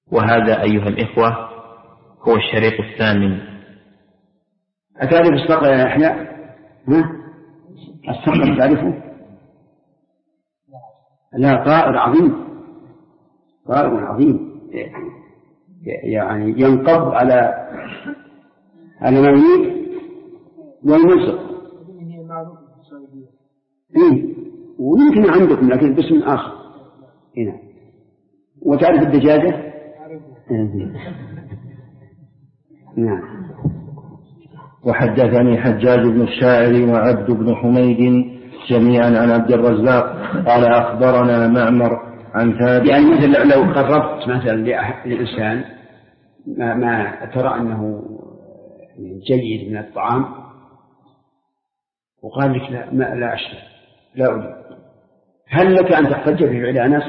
وهذا أيها الإخوة هو الشريط الثامن. أتعرف الصقر يا يحيى؟ الصقر تعرفه؟ لا، طائر عظيم، طائر عظيم يعني ينقض على ما يريد ويمزق. ويمكن عندكم لكن باسم آخر هنا. وتعرف الدجاجة؟ نعم. وحدثني حجاج بن الشاعر وعبد بن حميد جميعا عن عبد الرزاق قال أخبرنا معمر عن ثابت. يعني مثل لو قربت مثلا لإنسان ما ترى أنه جيد من الطعام وقال لك لا أشتري، لا أريد، هل لك أن تحتج بفعل أنس؟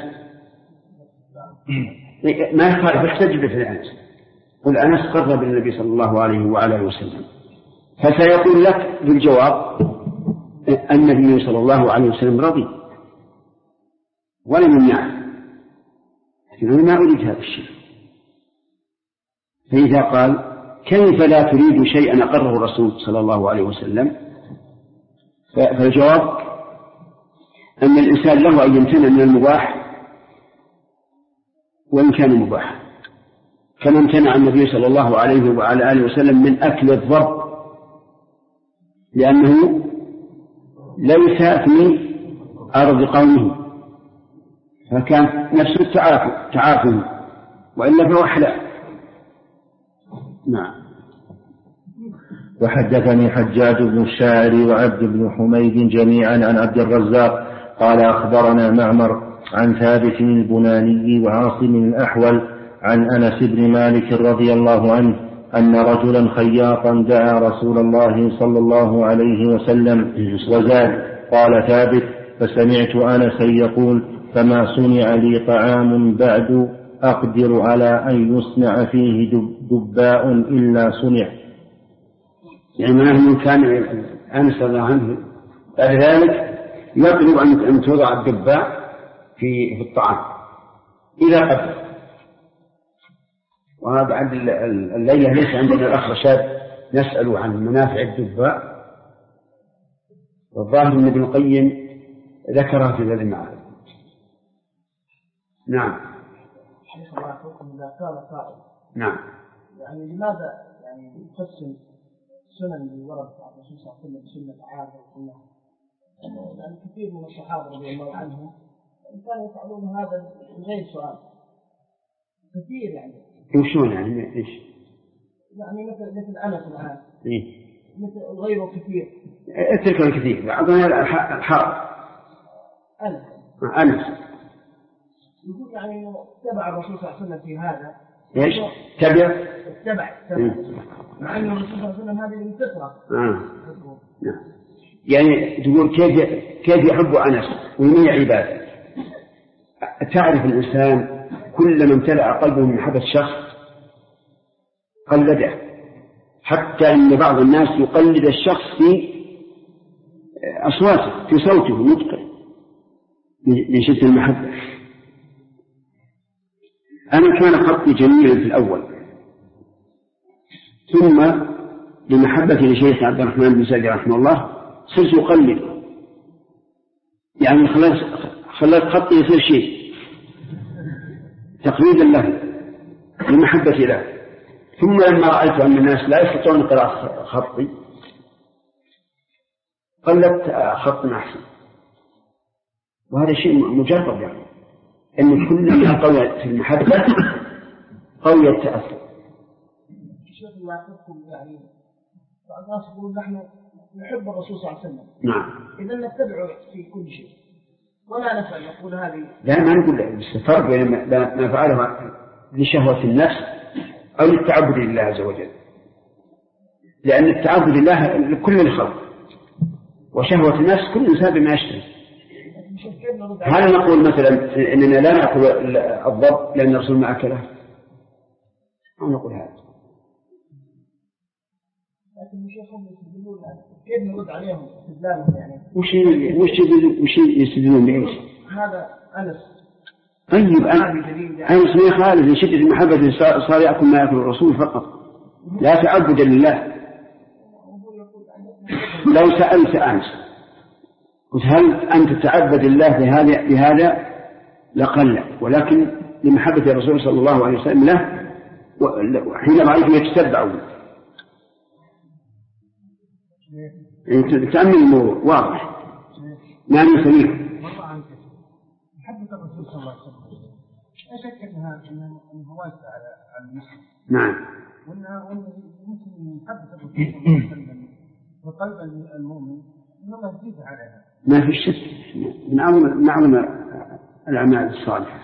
ما يخالف، احتج بفعل أنس، قل أنس قرب النبي صلى الله عليه وعلى وسلم، فسيقول لك بالجواب أن النبي صلى الله عليه وسلم رضي ولم يمنعه، لكن أنا ما أريد هذا الشيء. فإذا قال كيف لا تريد شيئا أقره الرسول صلى الله عليه وسلم، فالجواب أن الإنسان له أن يمتنع من المباح وإن كان مباحا، كما امتنع النبي صلى الله عليه وعلى آله وسلم من أكل الضب لأنه ليس في أرض قومه، فكان نفسه تعافي وإلا فهو حلال. نعم. وحدثني حجاج بن الشاعر وعبد بن حميد جميعا عن عبد الرزاق قال أخبرنا معمر عن ثابت البناني وعاصم الأحول عن أنس بن مالك رضي الله عنه أن رجلا خياطا دعا رسول الله صلى الله عليه وسلم وزاد. قال ثابت فسمعت أنسا يقول فما صنع لي طعام بعد أقدر على أن يصنع فيه دباء إلا صنع. يعني معناه كان أنس رضي الله عنه بعد ذلك يطلب أن توضع الدباء في الطعام إذا قدر. وبعد الليلة ليس عندنا الأخ رشاد نسأل عن منافع الدباء، والظاهر أن ابن القيم ذكرها في هذا المعارف. نعم. إذا كان صائم نعم. يعني لماذا يعني يقسم سنن اللي ورد عن الرسول صلى الله عليه وسلم سنة عادة وسنة؟ يعني كثير من الصحابة رضي الله عنهم كانوا يفعلون هذا من غير سؤال كثير يعني. وشون يعني ايش؟ يعني مثل أنس الآن. إيه؟ مثل غيره كثير. اترك الكثير. بعضنا الحار. أنس. يقول يعني اتبع الرسول صلى الله عليه وسلم في هذا. ايش؟ اتبع. مع أن الرسول صلى الله عليه وسلم هذه من الفطرة. يعني تقول كيف يحب أنس ويميع عباده. تعرف الإنسان كلما امتلأ قلبه من محبة الشخص قلده، حتى أن بعض الناس يقلد الشخص في أصواته، في صوته نطقه من شدة المحبة. أنا كان خطي جميلا في الأول، ثم بمحبتي لشيخ عبد الرحمن بن سعدي رحمه الله صرت أقلد، يعني خلت خطي يصير شيء تقليدا له بمحبتي له. ثم لما رأيت أن الناس لا يستطيعون قراءة خطي قلت خط أحسن، وهذا شيء مجرد، يعني أن كل ما قوي في المحبة قوي التأثر. شيخ الله يحفظكم، يعني بعض الناس يقول نحن نحب الرسول صلى الله عليه وسلم. نعم. إذا نتبعه في كل شيء ولا نفعل نقول هذه. لا، ما نقول بس فرق بين ما فعله لشهوة النفس أو للتعبد لله عز وجل، لأن التعبد لله لكل الخلق، وشهوة النفس كل إنسان بما يشتهي. هل نقول مثلا إننا لا نأكل الضب لأن الرسول ما أكله؟ أو نقول هذا؟ لكن شيخهم يستدلون كيف نرد عليهم استدلالهم، يعني وش يستدلون بإيش؟ هذا أنس طيب المسلمين خالد من شدة المحبة صار يأكل ما يأكل الرسول فقط، لا تعبد لله. لو سألت أنت قلت هل أنت تعبد الله بهذا لقل، ولكن لمحبة الرسول صلى الله عليه وسلم له حين رأيته يتتبعون. أنت تأمل الموضوع واضح. نعم سميك. محبة الرسول صلى الله عليه وسلم لا شك أنها واسعة على المسلم. نعم. وأنها يمكن محبة الرسول صلى الله عليه وسلم وقلب المؤمن إن الله يزيد عليها. ما في شك من أعظم الأعمال الصالحة.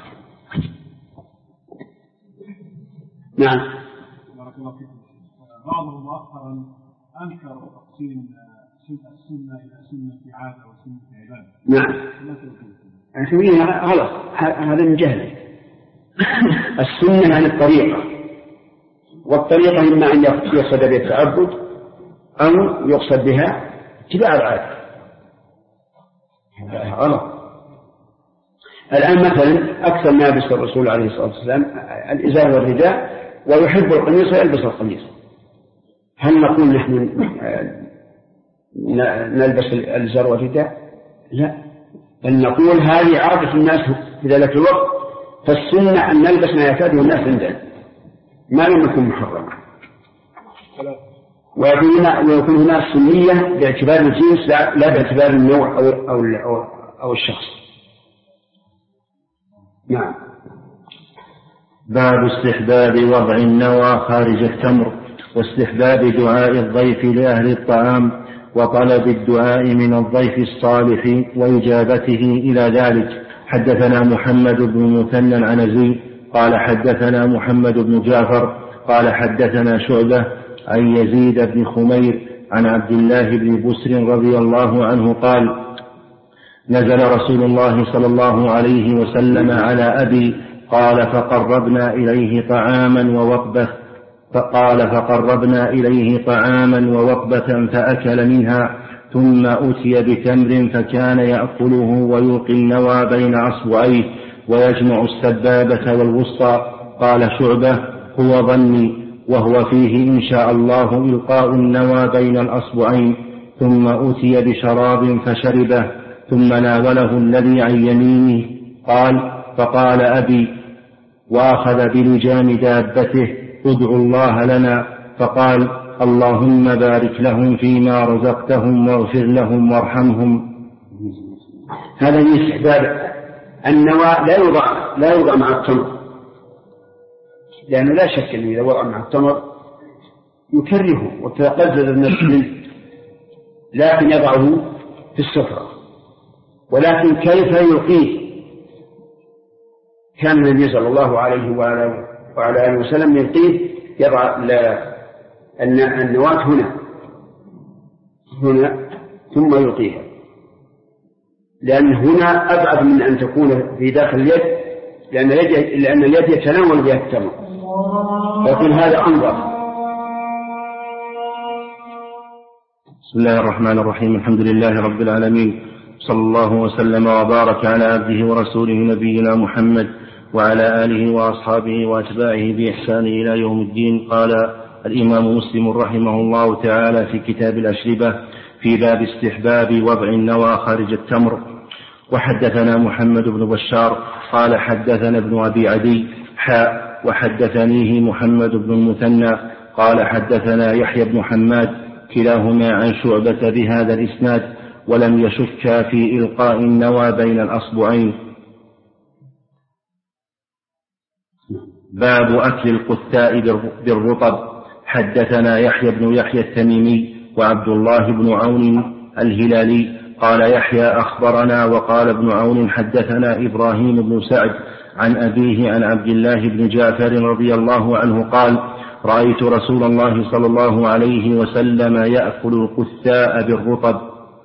نعم. بارك الله فيكم. بعضهم مؤخرا أنكر تقسيم السنة إلى سنة عادة وسنة عبادة. نعم. غلط، هذا من جهل. السنة عن الطريقة، والطريقة إما أن يقصد بها التعبد أو يقصد بها اتباع العادة. غلط. الآن مثلا أكثر ما يلبس الرسول عليه الصلاة والسلام الإزار والرداء، ويحب القميص ويلبس القميص. هل نقول نحن نلبس الإزار والرداء؟ لا، بل نقول هذه عادة الناس في ذلك الوقت، فالسنة أن نلبس ما يعتاده الناس عندنا ما لم يكن محرما. ويكون هناك سنية باعتبار الجنس لا باعتبار النوع أو الشخص. نعم. باب استحباب وضع النوى خارج التمر، واستحباب دعاء الضيف لأهل الطعام، وطلب الدعاء من الضيف الصالح وإجابته إلى ذلك. حدثنا محمد بن مثنى العنزي قال حدثنا محمد بن جعفر قال حدثنا شعبة عن يزيد بن خمير عن عبد الله بن بسر رضي الله عنه قال نزل رسول الله صلى الله عليه وسلم على أبي قال فقربنا إليه طعاما ووقبة فأكل منها، ثم أتي بتمر فكان يأكله ويلقي النوى بين أصبعيه ويجمع السبابة والوسطى. قال شعبة هو ظني، وهو فيه إن شاء الله إلقاء النوى بين الأصبعين. ثم أتي بشراب فشربه، ثم ناوله الذي عن يمينه. قال فقال أبي وأخذ بلجام دابته ادعوا الله لنا، فقال اللهم بارك لهم فيما رزقتهم واغفر لهم وارحمهم. هذا من استحباب النوى لا يوضع مع التمر، لأنه لا شك أنه إذا وضع مع التمر يكرهه وتقزز النفس منه، لكن يضعه في السفرة. ولكن كيف يلقيه؟ كان النبي صلى الله عليه وعلى آله وسلم يلقيه، يضع النواة هنا ثم يلقيها، لأن هنا أبعد من أن تكون في داخل اليد، لأن اليد يتناول بها التمر، لكن هذا أنظر. بسم الله الرحمن الرحيم. الحمد لله رب العالمين، صلى الله وسلم وبارك على عبده ورسوله نبينا محمد وعلى آله وأصحابه وأتباعه بإحسان إلى يوم الدين. قال الإمام مسلم رحمه الله تعالى في كتاب الأشربة في باب استحباب وضع النوى خارج التمر. وحدثنا محمد بن بشار قال حدثنا ابن أبي عدي وحدثنيه محمد بن المثنى قال حدثنا يحيى بن حماد كلاهما عن شعبة بهذا الإسناد، ولم يشك في إلقاء النوى بين الأصبعين. باب أكل القثاء بالرطب. حدثنا يحيى بن يحيى التميمي وعبد الله بن عون الهلالي قال يحيى أخبرنا، وقال ابن عون حدثنا إبراهيم بن سعد عن أبيه عن عبد الله بن جعفر رضي الله عنه قال رأيت رسول الله صلى الله عليه وسلم يأكل القثاء بالرطب.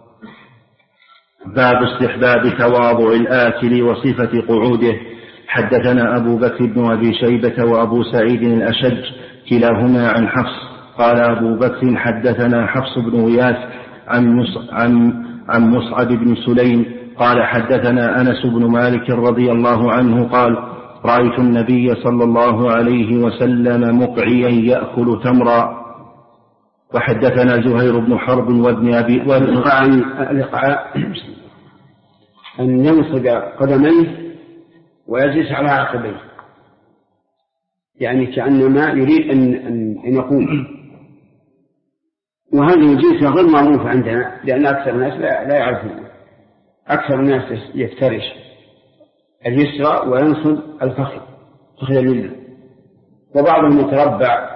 باب استحباب تواضع الآكل وصفة قعوده. حدثنا أبو بكر بن أبي شيبة وأبو سعيد الأشج كلاهما عن حفص قال أبو بكر حدثنا حفص بن غياث عن مصعب بن سليم قال حدثنا أنس بن مالك رضي الله عنه قال رأيت النبي صلى الله عليه وسلم مقعيا يأكل تمرا. وحدثنا زهير بن حرب وابن أبي الإقعاء أن ينصب قدميه ويجلس على عقبيه، يعني كأنما يريد أن يقوم. وهذه الجلسة غير معروفة عندنا، لأن أكثر الناس لا يعرفون. أكثر الناس يفترش اليسرى وينصب الفخذ اليمنى، وبعضهم يتربع.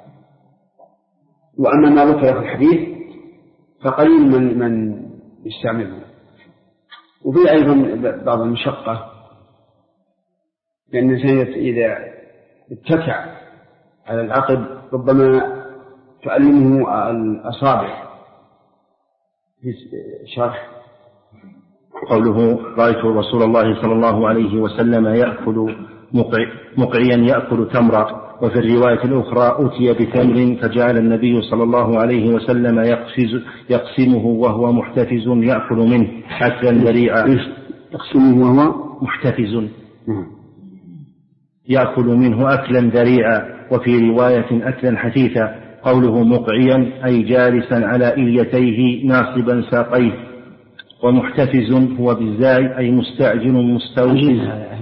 وأما ما ذكر في الحديث فقليل من يستعمله. وفي أيضا بعض المشقة، لأن الإنسان إذا اتكع على العقب ربما تؤلمه الأصابع في شرح. قوله رأيت رسول الله صلى الله عليه وسلم يأكل مقعيا يأكل تمرا. وفي الرواية الأخرى أتي بتمر فجعل النبي صلى الله عليه وسلم يقسمه وهو محتفز يأكل منه أكلا ذريعا. يقسمه وهو محتفز يأكل منه أكلا ذريعا. وفي رواية أكلا حثيثا. قوله مقعيا أي جالسا على إليتيه ناصبا ساقيه. ومحتفز هو بالزاي أي مستعجل مستوجب.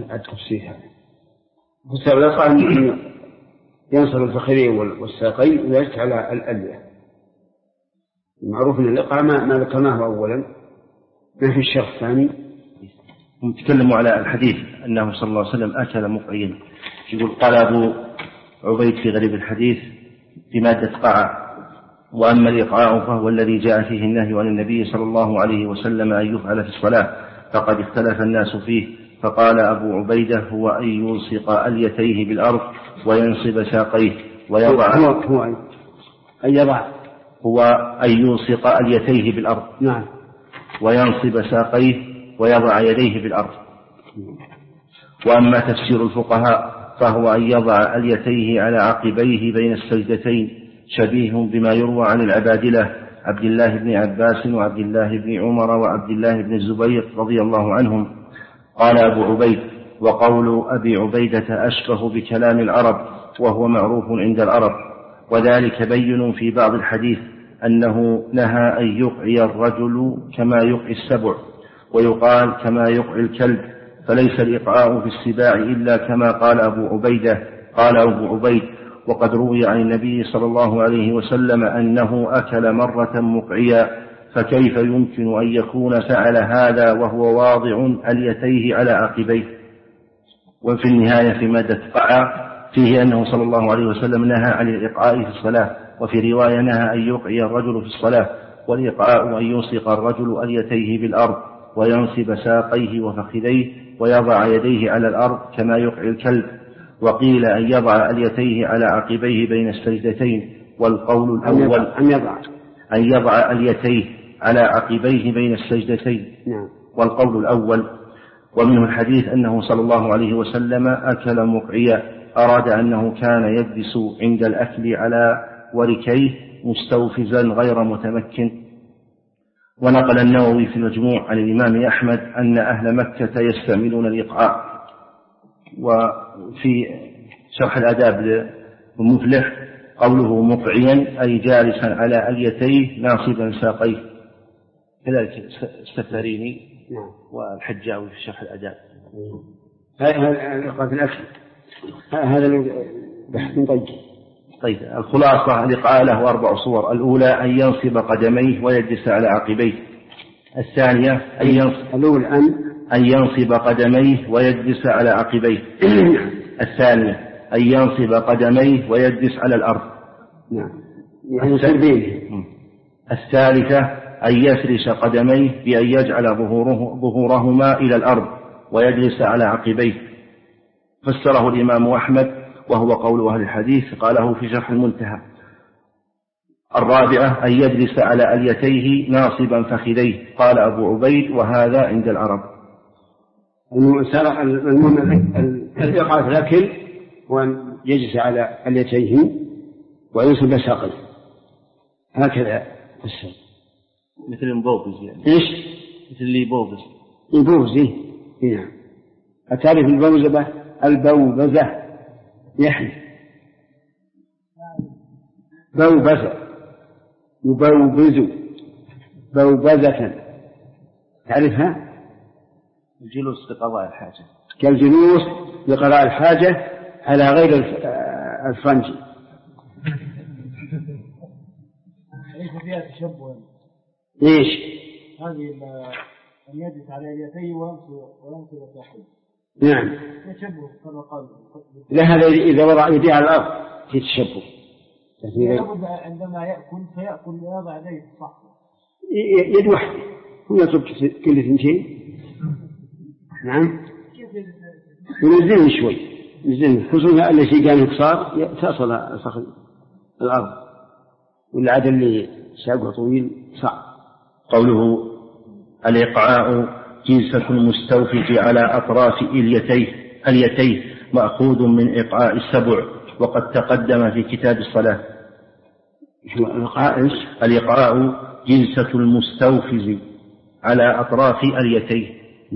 ينصر الفخذين والساقين ويجلس على الألية. المعروف أن الإقعاء ما ذكرناه أولا، ما في الشرح الثاني. نتكلم على الحديث أنه صلى الله عليه وسلم أكل مقعيا. يقول قال أبو عبيد في غريب الحديث في مادة قاع: وأما الإقعاء فهو الذي جاء فيه النهي عن النبي صلى الله عليه وسلم أن يفعل في الصلاة، فقد اختلف الناس فيه. فقال أبو عبيدة هو أن يلصق أليتيه بالأرض وينصب ساقيه ويضع هو أن يلصق أليتيه بالأرض. نعم. وينصب ساقيه ويضع يديه بالأرض. وأما تفسير الفقهاء فهو أن يضع أليتيه على عقبيه بين السجدتين، شبيه بما يروى عن العبادلة عبد الله بن عباس وعبد الله بن عمر وعبد الله بن الزبير رضي الله عنهم. قال أبو عبيد: وقول أبي عبيدة أشبه بكلام العرب، وهو معروف عند العرب، وذلك بين في بعض الحديث أنه نهى أن يقعي الرجل كما يقعي السبع، ويقال كما يقعي الكلب، فليس الإقعاء في السباع إلا كما قال أبو عبيدة. قال أبو عبيد: وقد روي عن النبي صلى الله عليه وسلم أنه أكل مرة مقعيا، فكيف يمكن أن يكون فعل هذا وهو واضع أليتيه على عقبيه؟ وفي النهاية في مادة قاع فيه أنه صلى الله عليه وسلم نهى عن الإقعاء في الصلاة، وفي رواية نهى أن يقعي الرجل في الصلاة، والإقعاء أن يلصق الرجل أليتيه بالأرض وينصب ساقيه وفخذيه ويضع يديه على الأرض كما يقعي الكلب. وقيل أن يضع أليتيه على عقبيه بين السجدتين. والقول الأول أن يضع أليتيه على عقبيه بين السجدتين. والقول الأول. ومنه الحديث أنه صلى الله عليه وسلم أكل مقعيا، أراد أنه كان يجلس عند الأكل على وركيه مستوفزا غير متمكن. ونقل النووي في المجموع عن الإمام أحمد أن أهل مكة يستعملون الإقعاء. وفي شرح الآداب للمفلح قوله مقعيا أي جالسا على أليتيه ناصبا ساقيه، كذلك السفاريني والحجاوي في شرح الآداب. هذا الأكل هذا بحث طيب. الخلاصة: الإقعاء له 4 صور. الأولى أن ينصب قدميه ويجلس على عقبيه. الثانية أن ينصب قدميه ويجلس على عقبيه. الثانية أن ينصب قدميه ويجلس على الأرض. الثالثة أن يفرش قدميه بأن يجعل ظهورهما إلى الأرض ويجلس على عقبيه. فسره الإمام أحمد وهو قول أهل الحديث، قاله في شرح المنتهى. الرابعة أن يجلس على أليتيه ناصبا فخذيه، قال أبو عبيد: وهذا عند العرب. الإقعاء في الأكل وأن يجلس على أليتيه وينصب ساقيه، هكذا السر. مثل المبوبز يعني. إيش؟ مثل اللي يبوبز. يبوزه. نعم. أتعرف البوزة؟ البوبزة يحيى بوبزة يبوبز بوبزة، تعرفها؟ الجلوس لقضاء الحاجة، كالجلوس لقضاء الحاجة على غير الفرنجي. ليس فيها تشبه. إيش؟ هذه أن يجلس على اليدين وينصب ساقيه. نعم. تشبه كما قال. لا، هذا إذا وضع يديه على الأرض في تشبه. لابد عندما يأكل فيأكل ويضع يديه في الصحن. يد واحدة هو يطلب كل اثنتين. نعم. ينزلني شوي، ينزلني خصوصا التي كان قصار تصل صخر الأرض، والعدد اللي ساقه طويل صعب. قوله الإقعاء جلسة المستوفج على أطراف اليتيه مأخوذ من إقعاء السبع، وقد تقدم في كتاب الصلاة. الإقعاء جلسة المستوفز على أطراف اليتيه.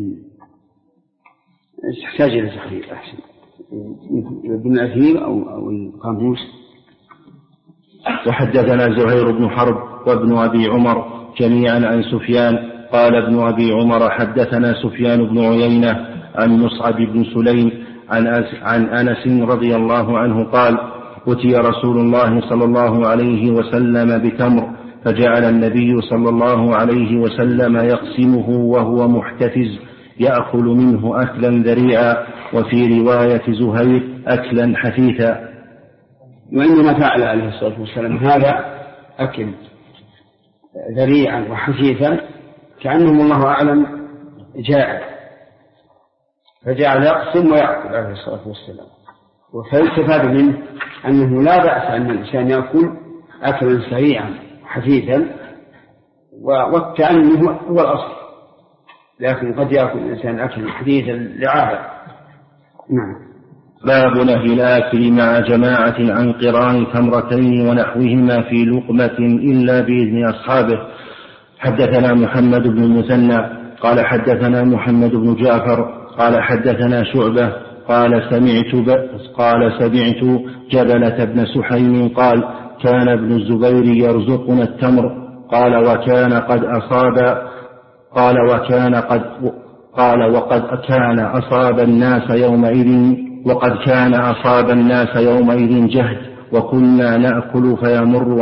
تحتاج إلى تحرير أحسن ابن الأثير أو القاموس. وحدثنا زهير بن حرب وابن أبي عمر جميعا عن سفيان قال ابن أبي عمر حدثنا سفيان بن عيينة عن مصعب بن سليم عن أنس رضي الله عنه قال أتي رسول الله صلى الله عليه وسلم بتمر فجعل النبي صلى الله عليه وسلم يقسمه وهو محتفز يأكل منه أكلا ذريعا، وفي رواية زهير أكلا حثيثا. وإنما فعل عليه الصلاة والسلام هذا أكل ذريعا وحثيثا كأنه الله أعلم جائع، فجعل يقسم ويأكل عليه الصلاة والسلام. فيستفاد منه أنه لا بأس أن الإنسان يأكل أكلا سريعا حثيثا، والتأني هو الأصل، لكن قد يأكل الإنسان أكلا حثيثا لعابة. نعم. باب نهي الآكل مع جماعة عن قران تمرتين ونحوهما في لقمة إلا بإذن أصحابه. حدثنا محمد بن المثنى قال حدثنا محمد بن جعفر قال حدثنا شعبة قال سمعت جبلة بن سحيم قال كان ابن الزبير يرزقنا التمر قال وقد كان أصاب الناس يومئذ جهد، وكنا نأكل فيمر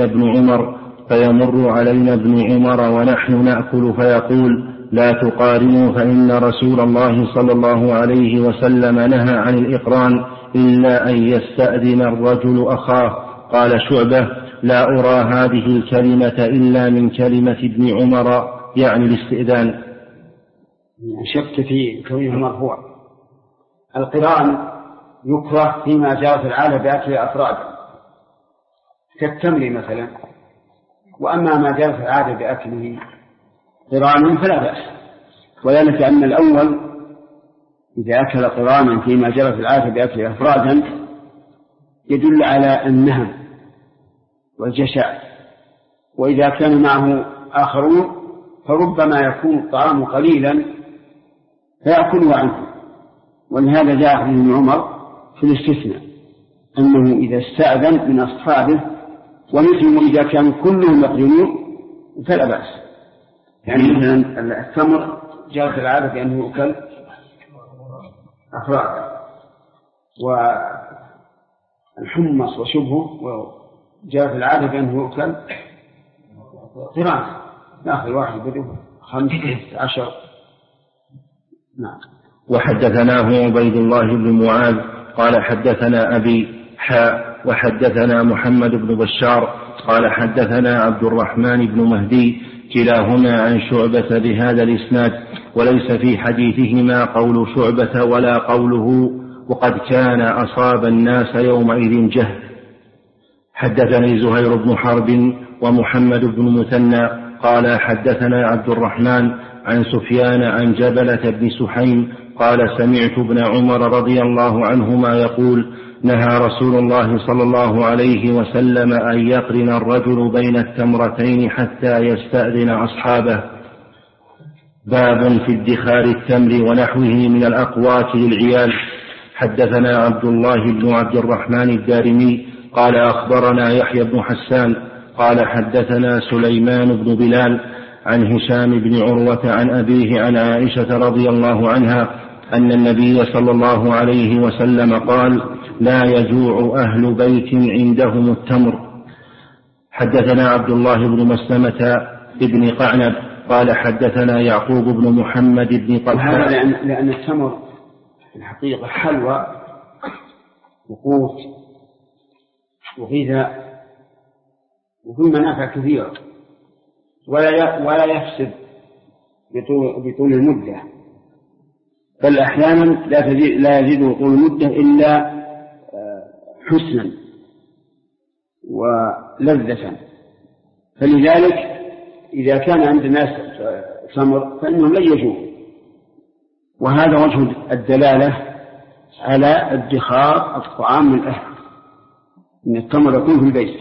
علينا ابن عمر ونحن نأكل فيقول لا تقارنوا فإن رسول الله صلى الله عليه وسلم نهى عن الإقران إلا أن يستأذن الرجل أخاه. قال شعبة لا أرى هذه الكلمة إلا من كلمة ابن عمر يعني الاستئذان. شك في كونه مرفوع. القران يكره فيما جرت العادة بأكل أفراد كالتمر مثلا، وأما ما جرت العادة بأكله قران فلا بأس، وذلك أن الأول إذا أكل قرانا فيما جرت العادة بأكله أفرادا يدل على النهم والجشع، وإذا كان معه آخرون فربما يكون الطعام قليلا فيأكله عنه. ولهذا جاء عن ابن عمر في الاستثناء أنه إذا استأذن من أصحابه ومثله إذا كانوا كلهم يقدمون فلا بأس. يعني مثلا التمر جاءت العادة بأنه يؤكل أفراد، والحمص وشبهه جاءت العادة بأنه يؤكل قران، نأخذ واحد بدو 15. نعم. وحدثناه عبيد الله بن معاذ قال حدثنا أبي وحدثنا محمد بن بشار قال حدثنا عبد الرحمن بن مهدي كلاهما عن شعبة بهذا الإسناد، وليس في حديثهما قول شعبة ولا قوله وقد كان أصاب الناس يومئذ جهد. حدثني زهير بن حرب ومحمد بن مثنى قال حدثنا عبد الرحمن عن سفيان عن جبلة بن سحيم قال سمعت ابن عمر رضي الله عنهما يقول نهى رسول الله صلى الله عليه وسلم أن يقرن الرجل بين التمرتين حتى يستأذن أصحابه. باب في ادخار التمر ونحوه من الأقوات للعيال. حدثنا عبد الله بن عبد الرحمن الدارمي قال أخبرنا يحيى بن حسان قال حدثنا سليمان بن بلال عن هشام بن عروة عن أبيه عن عائشة رضي الله عنها أن النبي صلى الله عليه وسلم قال: لا يجوع أهل بيت عندهم التمر. حدثنا عبد الله بن مسلمة بن قعنب قال حدثنا يعقوب بن محمد بن طلحة. لأن التمر في الحقيقة حلوى وقوت وغذاء وفي منافع كثيرة، ولا يفسد بطول المدة، بل أحيانا لا يزيد طول المدة إلا حسنا ولذة. فلذلك إذا كان عند الناس تمر فإنهم لن يجوع، وهذا وجه الدلالة على ادخار الطعام من أهل، إن التمر يكون في البيت.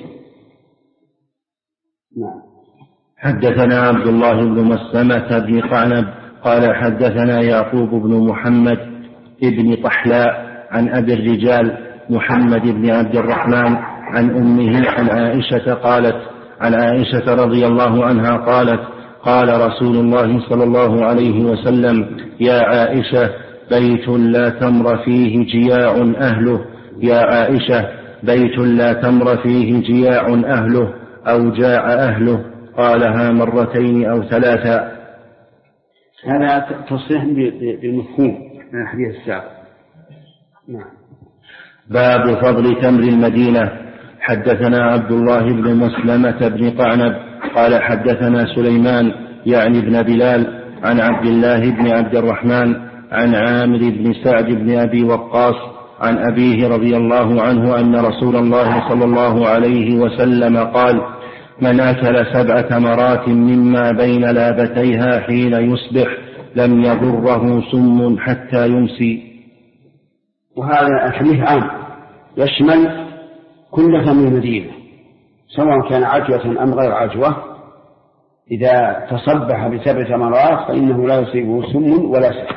نعم. حدثنا عبد الله بن مسلمة بن قعنب قال حدثنا يعقوب بن محمد بن طحلاء عن أبي الرجال محمد بن عبد الرحمن عن أمه عن عائشة قالت: عن عائشة رضي الله عنها قالت: قال رسول الله صلى الله عليه وسلم: يا عائشة بيت لا تمر فيه جياع أهله، يا عائشة بيت لا تمر فيه جياع أهله أو جاع أهله. قالها مرتين أو ثلاثا. هذا تصريح بالمفهوم من الحديث السابق. نعم. باب فضل تمر المدينة. حدثنا عبد الله بن مسلمة بن قعنب قال حدثنا سليمان يعني بن بلال عن عبد الله بن عبد الرحمن عن عامر بن سعد بن أبي وقاص عن أبيه رضي الله عنه أن رسول الله صلى الله عليه وسلم قال: من أكل 7 تمرات مما بين لابتيها حين يصبح لم يضره سم حتى يمسي. وهذا الحديث عام يشمل كل تمر المدينة سواء كان عجوة أم غير عجوة، إذا تصبح ب7 تمرات فإنه لا يصيبه سم ولا سحر.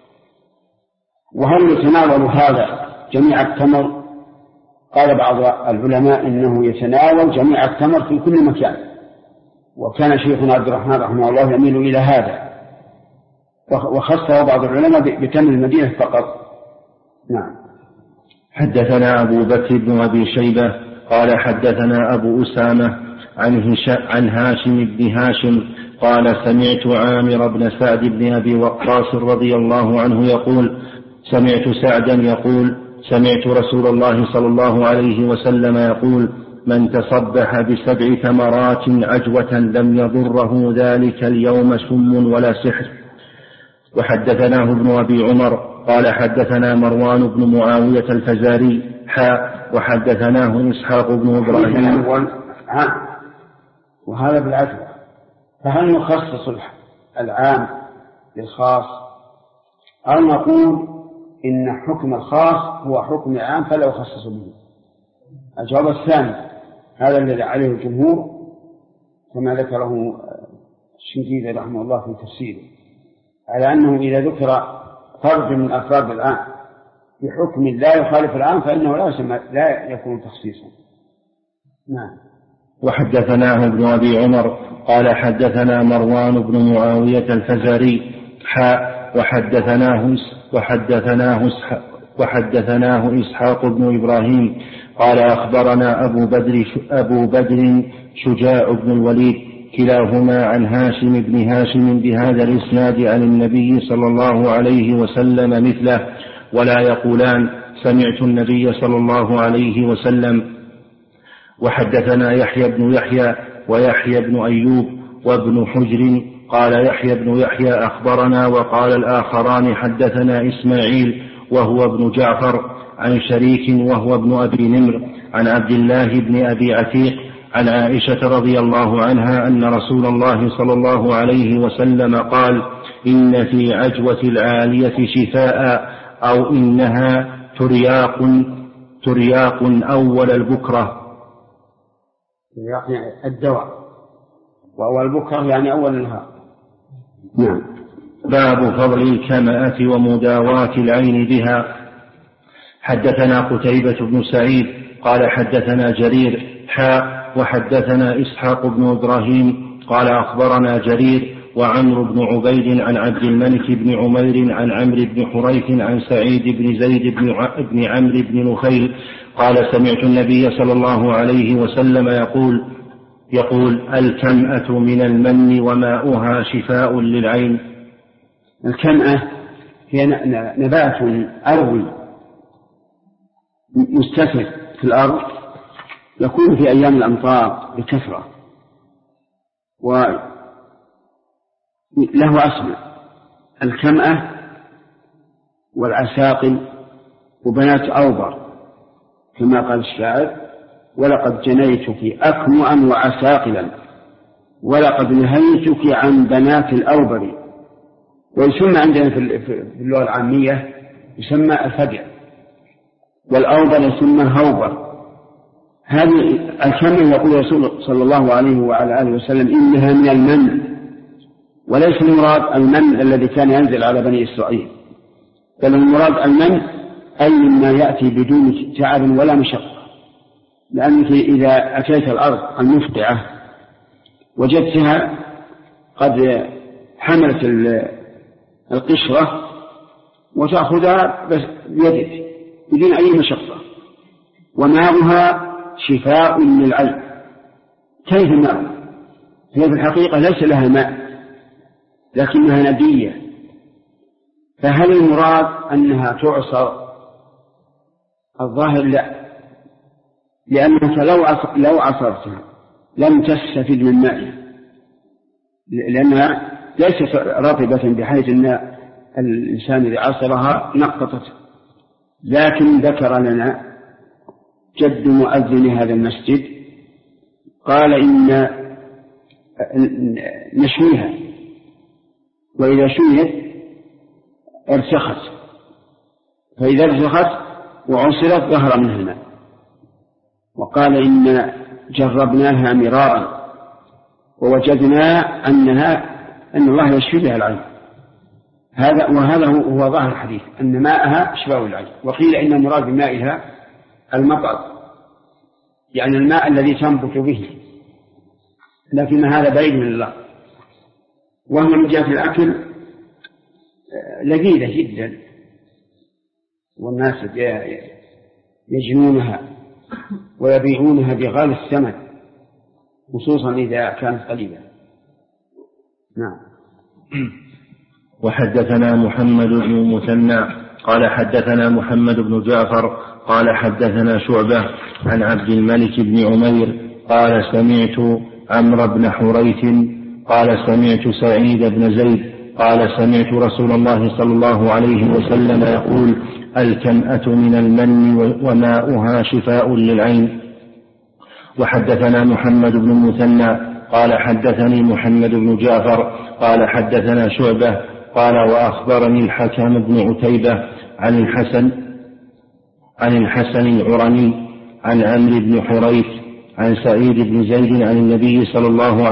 وهل يتناول هذا جميع التمر؟ قال بعض العلماء إنه يتناول جميع التمر في كل مكان، وكان شيخنا عبد الرحمن رحمه الله يميل إلى هذا، وخصه بعض العلماء بتمر المدينة فقط. نعم. حدثنا أبو بكر بن أبي شيبة قال حدثنا أبو أسامة عن هاشم بن هاشم قال سمعت عامر بن سعد بن أبي وقاص رضي الله عنه يقول: سمعت سعدا يقول: سمعت رسول الله صلى الله عليه وسلم يقول: من تصبح ب7 تمرات عجوة لم يضره ذلك اليوم سم ولا سحر. وحدثناه ابن أبي عمر قال حدثنا مروان بن معاوية الفزاري وحدثناه إسحاق بن إبراهيم. وهذا بالعجوة، فهل نخصص العام بالخاص أو نقول إن حكم الخاص هو حكم العام فلا يخصص به؟ الجواب الثاني هذا الذي عليه الجمهور كما ذكره الشنقيطي رحمه الله في تفسيره، على أنه إذا ذكر فرد من أفراد العام بحكم لا يخالف العام فإنه لا يكون تخصيصا. نعم. وحدثناه ابن أبي عمر قال حدثنا مروان بن معاوية الفزاري وحدثناه إسحاق بن إبراهيم قال أخبرنا أبو بدر شجاع بن الوليد كلاهما عن هاشم بن هاشم بهذا الإسناد عن النبي صلى الله عليه وسلم مثله، ولا يقولان سمعت النبي صلى الله عليه وسلم. وحدثنا يحيى بن يحيى ويحيى بن أيوب وابن حجر قال يحيى بن يحيى أخبرنا، وقال الآخران حدثنا إسماعيل وهو ابن جعفر عن شريك وهو ابن أبي نمر عن عبد الله بن أبي عتيق عن عائشة رضي الله عنها أن رسول الله صلى الله عليه وسلم قال: إن في عجوة العالية شفاء أو إنها ترياق أول البكرة. يعني الدواء، وأول البكرة يعني أول النهار. نعم. باب فضل الكمأة ومداواة العين بها. حدثنا قتيبة بن سعيد قال حدثنا جرير وحدثنا إسحاق بن إبراهيم قال أخبرنا جرير وعمرو بن عبيد عن عبد الملك بن عمير عن عمرو بن حريث عن سعيد بن زيد بن عمرو بن نخيل قال سمعت النبي صلى الله عليه وسلم يقول الكمأة من المن وماؤها شفاء للعين. الكمأة هي نبات أرضي مستفر في الأرض، يكون في أيام الأمطار بكثرة، وله أسماء: الكمأة والعساقل وبنات أوبر، كما قال الشاعر: ولقد جنيتك أكمأ وعساقلا ولقد نهيتك عن بنات الأوبر. ويسمى عندنا في اللغة العامية يسمى الفجع، والأوبر يسمى هوبر. هذه الكمأة يقول الرسول صلى الله عليه وعلى آله وسلم إنها من المن، وليس المراد المن الذي كان ينزل على بني إسرائيل، بل المراد المن أي مما يأتي بدون تعب ولا مشقة، لأنك إذا أتيت الأرض المفقعة وجدتها قد حملت القشرة وتأخذها بس بيدك بدون أي مشقة. وماؤها شفاء للعين. كيف الماء؟ هي في الحقيقة ليس لها ماء لكنها ندية، فهل المراد أنها تعصر؟ الظاهر لا، لأنك لو عصرتها لم تستفد من مائها، لأنها ليست رطبة بحيث أن الإنسان إذا عصرها نقطته. لكن ذكر لنا جد مؤذن هذا المسجد قال إن نشويها، وإذا شويت ارتخت، فإذا ارتخت وعصرت ظهر منها الماء. وقال إن جربناها مرارا ووجدنا أن الله يشفي بها العين. وهذا هو ظاهر الحديث، أن ماءها شفاء العين. وقيل إن المراد بمائها المطر، يعني الماء الذي تنبت به، لكن هذا بعيد من الله. وهي من جهة الأكل لذيذة جدا، والناس يجنونها ويبيعونها بغالي الثمن، خصوصا إذا كانت قليلة. نعم. وحدثنا محمد بن المثنى قال حدثنا محمد بن جعفر قال حدثنا شعبة عن عبد الملك بن عمير قال سمعت عمرو بن حريث قال سمعت سعيد بن زيد قال سمعت رسول الله صلى الله عليه وسلم يقول الكمأة من المن وماؤها شفاء للعين. وحدثنا محمد بن المثنى قال حدثني محمد بن جعفر قال حدثنا شعبة قال وأخبرني الحكم بن عتيبة عن الحسن العرني عن عمرو بن حريث عن سعيد بن زيد عن النبي صلى الله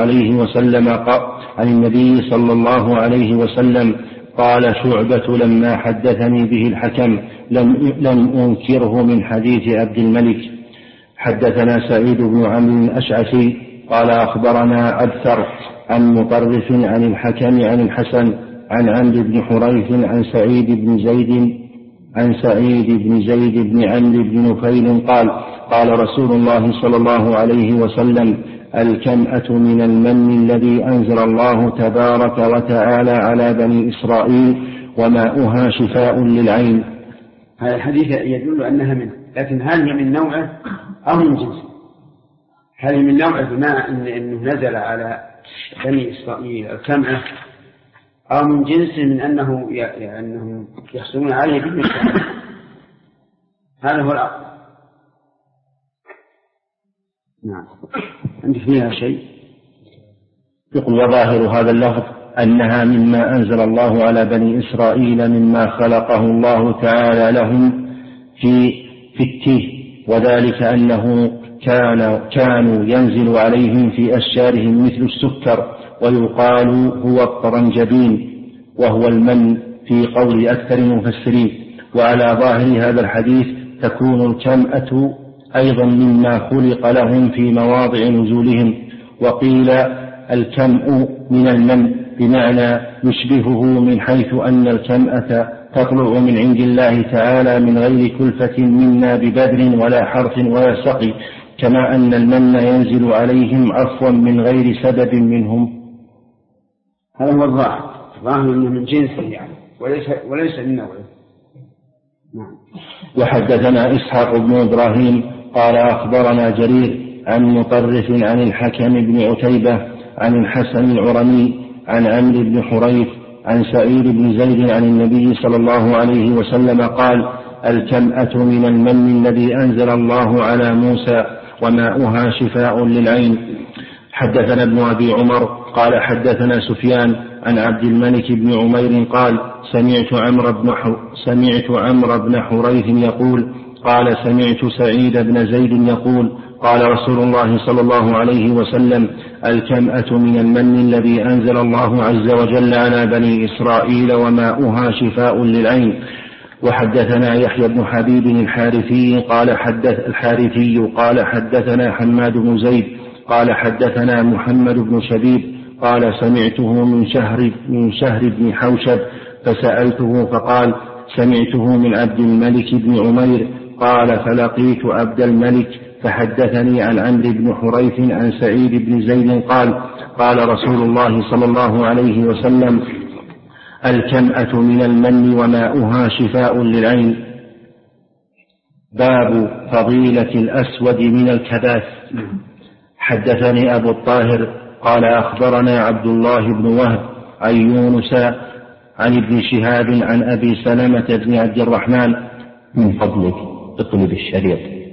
عليه وسلم قال شعبة لما حدثني به الحكم لم أنكره من حديث عبد الملك. حدثنا سعيد بن عمرو الأشعثي قال أخبرنا عبثر عن مطرف عن الحكم عن الحسن عن عمرو بن حريث عن سعيد بن زيد بن عمرو بن نفيل قال رسول الله صلى الله عليه وسلم الكمأة من المن الذي أنزل الله تبارك وتعالى على بني إسرائيل وماؤها شفاء للعين. هذا الحديث يدل أنها منه، لكن هل هي من نوعه أو من جنسه؟ هل هي من نوعه بما أنه نزل على بني إسرائيل الكمأة، أو من جنسه من أنهم يحصلون عليه بالمشاعر؟ هذا هو الأقل. نعم. عندك فيها شيء؟ يقول وظاهر هذا اللفظ أنها مما أنزل الله على بني إسرائيل مما خلقه الله تعالى لهم في التيه، وذلك أنه كانوا ينزل عليهم في أشجارهم مثل السكر ويقال هو الطرنجبين، وهو المن في قول أكثر المفسرين. وعلى ظاهر هذا الحديث تكون الكمأة أيضا مما خلق لهم في مواضع نزولهم. وقيل الكمأ من المن بمعنى يشبهه من حيث أن الكمأة تطلع من عند الله تعالى من غير كلفة منا ببذل ولا حرث ولا سقي، كما أن المن ينزل عليهم عفوا من غير سبب منهم. هذا هو الظاهر أنه من جنسه يعني وليس من نوعه. وحدثنا إسحاق بن إبراهيم قال أخبرنا جرير عن مطرف عن الحكم بن عتيبة عن الحسن العرني عن عمرو بن حريث عن سعيد بن زيد عن النبي صلى الله عليه وسلم قال: الكمأة من المن الذي أنزل الله على موسى وماؤها شفاء للعين. حدثنا ابن أبي عمر قال حدثنا سفيان عن عبد الملك بن عمير قال: سمعت عمرو بن حريث يقول قال: سمعت سعيد بن زيد يقول قال رسول الله صلى الله عليه وسلم: الكمأة من المن الذي أنزل الله عز وجل على بني إسرائيل وماؤها شفاء للعين. وحدثنا يحيى بن حبيب الحارثي قال حدثنا حماد بن زيد قال حدثنا محمد بن شبيب قال: سمعته من شهر بن حوشب فسألته فقال: سمعته من عبد الملك بن عمير قال: فلقيت عبد الملك فحدثني عن عمرو بن حريث عن سعيد بن زيد قال: قال رسول الله صلى الله عليه وسلم: الكمأة من المن وماؤها شفاء للعين. باب فضيلة الأسود من الكباث. حدثني أبو الطاهر قال أخبرنا عبد الله بن وهب عن يونس عن ابن شهاب عن أبي سلمة بن عبد الرحمن. من فضلك اقلب الشريط.